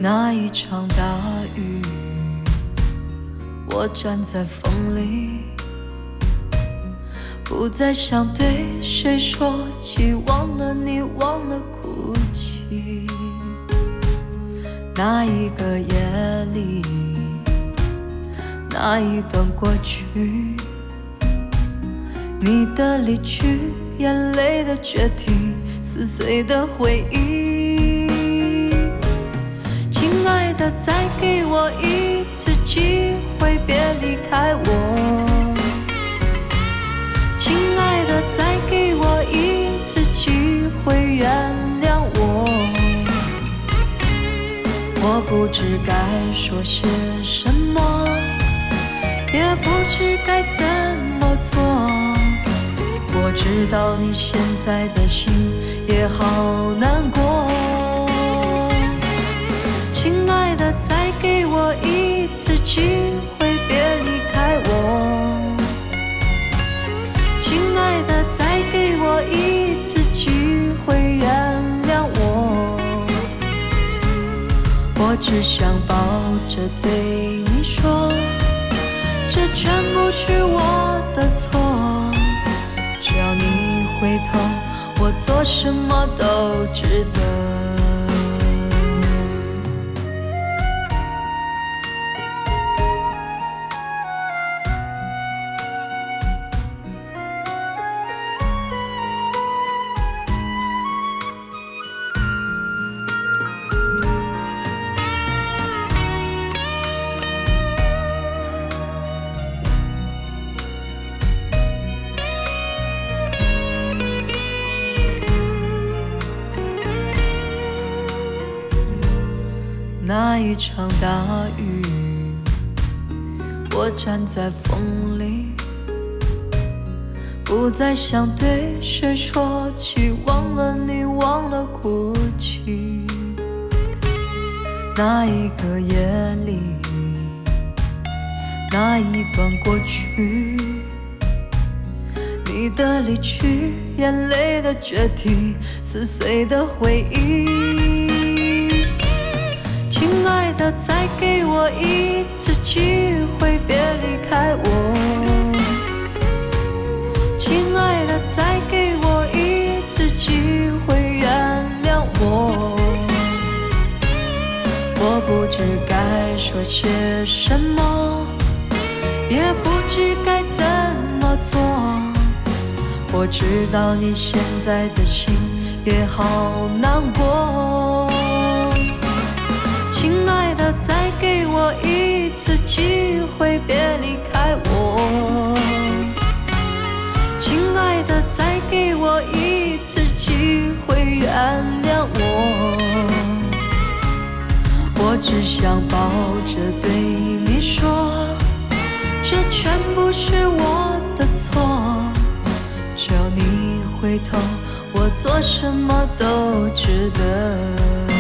那一场大雨，我站在风里，不再想对谁说起，忘了你，忘了哭泣。那一个夜里，那一段过去，你的离去，眼泪的决堤，撕碎的回忆。亲爱的，再给我一次机会，别离开我。亲爱的，再给我一次机会，原谅我。我不知该说些什么，也不知该怎么做。我知道你现在的心也好难过。亲爱的，再给我一次机会，别离开我。亲爱的，再给我一次机会，原谅我。我只想抱着对你说，这全部是我的错。只要你回头，我做什么都值得。那一场大雨，我站在风里，不再想对谁说起，忘了你，忘了哭泣。那一个夜里，那一段过去，你的离去，眼泪的决堤，撕碎的回忆。亲爱的，再给我一次机会，别离开我。亲爱的，再给我一次机会，原谅我。我不知该说些什么，也不知该怎么做。我知道你现在的心也好难过。亲爱的，再给我一次机会，别离开我。亲爱的，再给我一次机会，原谅我。我只想抱着对你说，这全部是我的错。只要你回头，我做什么都值得。